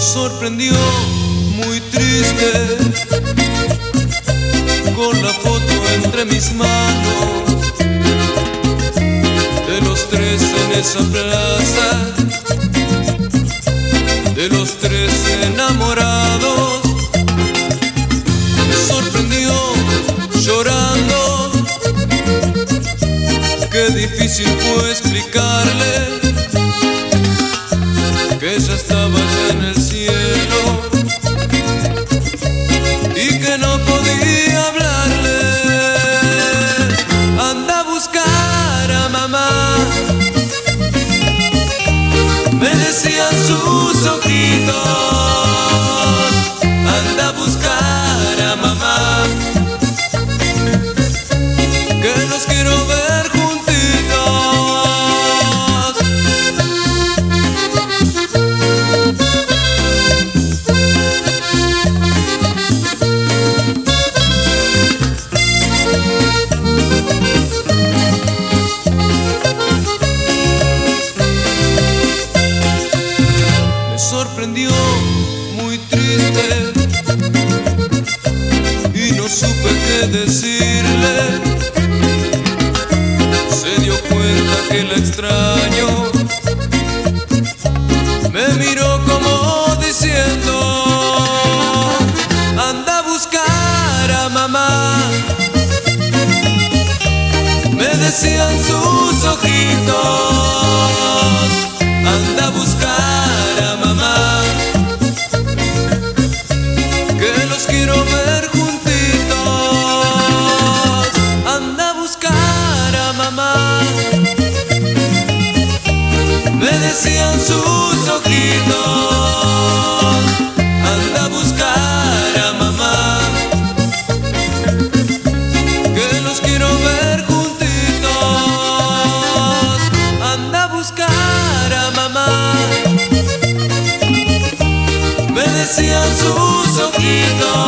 sorprendió muy triste con la foto entre mis manos de los tres en esa plaza, de los tres enamorados. Me sorprendió llorando, qué difícil fue explicarle que ella estaba ya en el cielo y que no podía hablarle. Anda a buscar a mamá, me decían sus ojitos. Anda a buscar a mamá, que los quiero ver juntitos. Me sorprendió muy triste y no supe qué decirle. Se dio cuenta que la extraño, me miró como diciendo: anda a buscar a mamá, me decían sus ojitos. Anda a buscar a mamá, que los quiero ver juntitos. Anda a buscar a mamá, me decían sus ojitos. Anda a buscar a mamá, que los quiero ver juntitos. Anda a buscar a mamá, me decían sus ojitos.